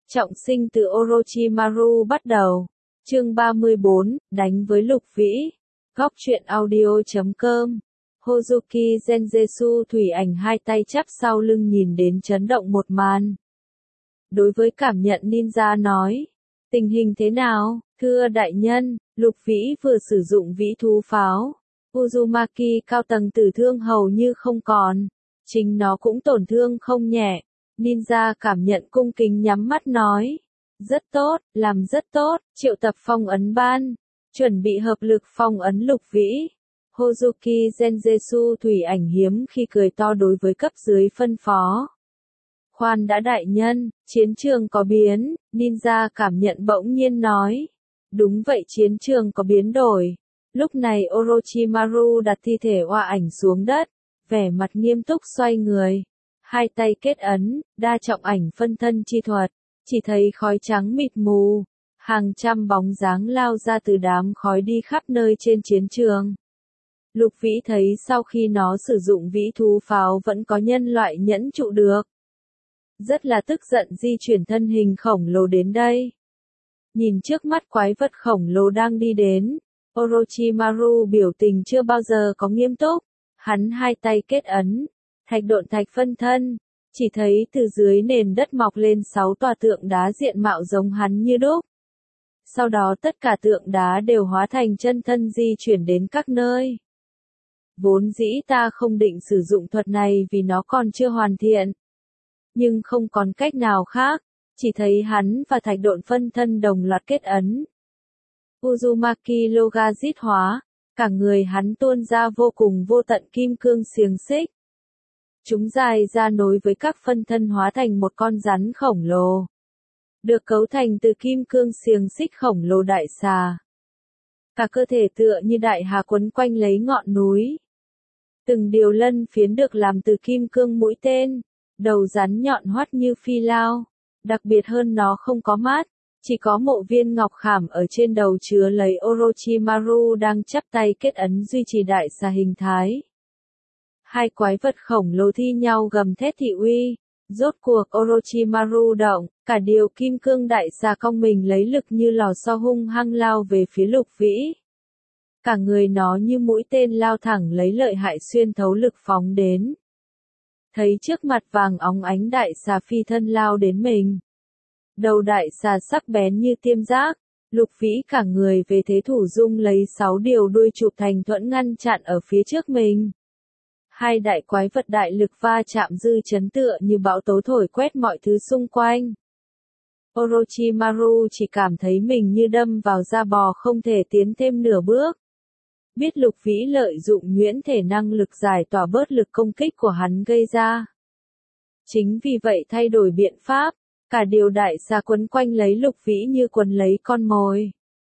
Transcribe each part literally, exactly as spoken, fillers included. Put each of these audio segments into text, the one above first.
Trọng sinh từ Orochimaru bắt đầu. Chương ba mươi bốn, đánh với Lục Vĩ. Góc truyện audio chấm com. Hozuki Genjetsu thủy ảnh hai tay chắp sau lưng nhìn đến chấn động một màn. Đối với cảm nhận ninja nói. Tình hình thế nào, thưa đại nhân, Lục Vĩ vừa sử dụng vĩ thú pháo. Uzumaki cao tầng tử thương hầu như không còn. Chính nó cũng tổn thương không nhẹ. Ninja cảm nhận cung kính nhắm mắt nói. Rất tốt, làm rất tốt, triệu tập phong ấn ban. Chuẩn bị hợp lực phong ấn Lục Vĩ. Hozuki Genjetsu thủy ảnh hiếm khi cười to đối với cấp dưới phân phó. Khoan đã đại nhân, chiến trường có biến, ninja cảm nhận bỗng nhiên nói. Đúng vậy, chiến trường có biến đổi. Lúc này Orochimaru đặt thi thể oa ảnh xuống đất, vẻ mặt nghiêm túc xoay người. Hai tay kết ấn, đa trọng ảnh phân thân chi thuật, chỉ thấy khói trắng mịt mù. Hàng trăm bóng dáng lao ra từ đám khói đi khắp nơi trên chiến trường. Lục Vĩ thấy sau khi nó sử dụng vĩ thú pháo vẫn có nhân loại nhẫn trụ được. Rất là tức giận di chuyển thân hình khổng lồ đến đây. Nhìn trước mắt quái vật khổng lồ đang đi đến, Orochimaru biểu tình chưa bao giờ có nghiêm túc. Hắn hai tay kết ấn, thạch độn thạch phân thân, chỉ thấy từ dưới nền đất mọc lên sáu tòa tượng đá diện mạo giống hắn như đúc. Sau đó tất cả tượng đá đều hóa thành chân thân di chuyển đến các nơi. Vốn dĩ ta không định sử dụng thuật này vì nó còn chưa hoàn thiện. Nhưng không còn cách nào khác, chỉ thấy hắn và thạch độn phân thân đồng loạt kết ấn. Uzumaki Logic hóa, cả người hắn tuôn ra vô cùng vô tận kim cương xiềng xích. Chúng dài ra nối với các phân thân hóa thành một con rắn khổng lồ. Được cấu thành từ kim cương xiềng xích khổng lồ đại xà. Cả cơ thể tựa như đại hà quấn quanh lấy ngọn núi. Từng điều lân phiến được làm từ kim cương mũi tên, đầu rắn nhọn hoắt như phi lao. Đặc biệt hơn nó không có mắt, chỉ có mộ viên ngọc khảm ở trên đầu chứa lấy Orochimaru đang chắp tay kết ấn duy trì đại xà hình thái. Hai quái vật khổng lồ thi nhau gầm thét thị uy. Rốt cuộc Orochimaru động, cả điều kim cương đại xà cong mình lấy lực như lò xo hung hăng lao về phía Lục Vĩ. Cả người nó như mũi tên lao thẳng lấy lợi hại xuyên thấu lực phóng đến. Thấy trước mặt vàng óng ánh đại xà phi thân lao đến mình. Đầu đại xà sắc bén như tiêm giác, Lục Vĩ cả người về thế thủ dung lấy sáu điều đuôi chụp thành thuẫn ngăn chặn ở phía trước mình. Hai đại quái vật đại lực va chạm dư chấn tựa như bão tố thổi quét mọi thứ xung quanh. Orochimaru chỉ cảm thấy mình như đâm vào da bò không thể tiến thêm nửa bước. Biết Lục Vĩ lợi dụng nhuyễn thể năng lực giải tỏa bớt lực công kích của hắn gây ra. Chính vì vậy thay đổi biện pháp, cả điều đại xà quấn quanh lấy Lục Vĩ như quấn lấy con mồi.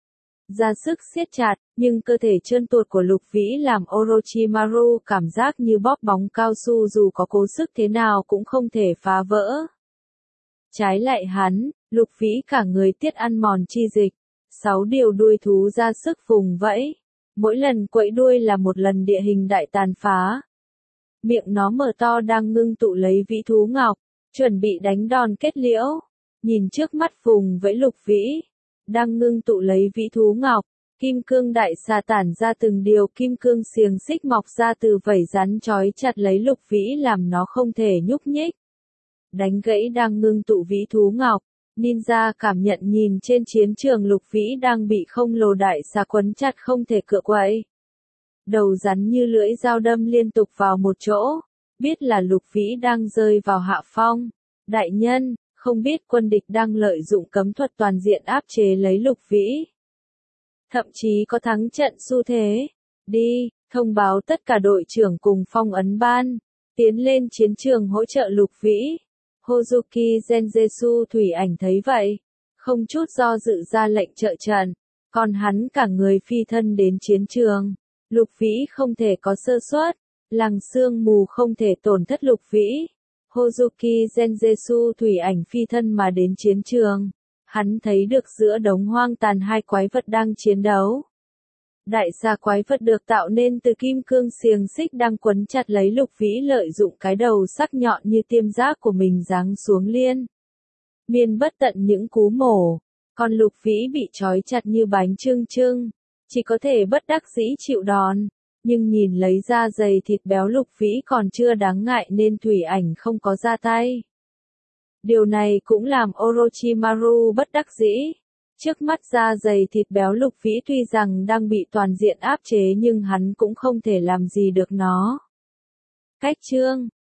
Ra sức siết chặt, nhưng cơ thể trơn tuột của Lục Vĩ làm Orochimaru cảm giác như bóp bóng cao su dù có cố sức thế nào cũng không thể phá vỡ. Trái lại hắn, Lục Vĩ cả người tiết ăn mòn chi dịch, sáu điều đuôi thú ra sức vùng vẫy. Mỗi lần quẫy đuôi là một lần địa hình đại tàn phá. Miệng nó mở to đang ngưng tụ lấy vĩ thú ngọc, chuẩn bị đánh đòn kết liễu. Nhìn trước mắt vùng vẫy Lục Vĩ, đang ngưng tụ lấy vĩ thú ngọc, kim cương đại xà tản ra từng điều kim cương xiềng xích mọc ra từ vảy rắn trói chặt lấy Lục Vĩ làm nó không thể nhúc nhích. Đánh gãy đang ngưng tụ vĩ thú ngọc, ninja cảm nhận nhìn trên chiến trường Lục Vĩ đang bị không lồ đại xà quấn chặt không thể cựa quậy. Đầu rắn như lưỡi dao đâm liên tục vào một chỗ, biết là Lục Vĩ đang rơi vào hạ phong. Đại nhân, không biết quân địch đang lợi dụng cấm thuật toàn diện áp chế lấy Lục Vĩ. Thậm chí có thắng trận xu thế. Đi, thông báo tất cả đội trưởng cùng phong ấn ban, tiến lên chiến trường hỗ trợ Lục Vĩ. Hozuki Genjetsu thủy ảnh thấy vậy, không chút do dự ra lệnh trợ trận, còn hắn cả người phi thân đến chiến trường. Lục Vĩ không thể có sơ suất, làng sương mù không thể tổn thất Lục Vĩ. Hozuki Genjetsu thủy ảnh phi thân mà đến chiến trường. Hắn thấy được giữa đống hoang tàn hai quái vật đang chiến đấu. Đại xà quái vật được tạo nên từ kim cương xiềng xích đang quấn chặt lấy Lục Vĩ lợi dụng cái đầu sắc nhọn như tiêm giác của mình giáng xuống liên. miên bất tận những cú mổ, còn Lục Vĩ bị trói chặt như bánh chưng chưng, chỉ có thể bất đắc dĩ chịu đòn, nhưng nhìn lấy da dày thịt béo Lục Vĩ còn chưa đáng ngại nên Thủy Ảnh không có ra tay. Điều này cũng làm Orochimaru bất đắc dĩ. Trước mắt da dày thịt béo Lục Vĩ tuy rằng đang bị toàn diện áp chế nhưng hắn cũng không thể làm gì được nó. Cách chương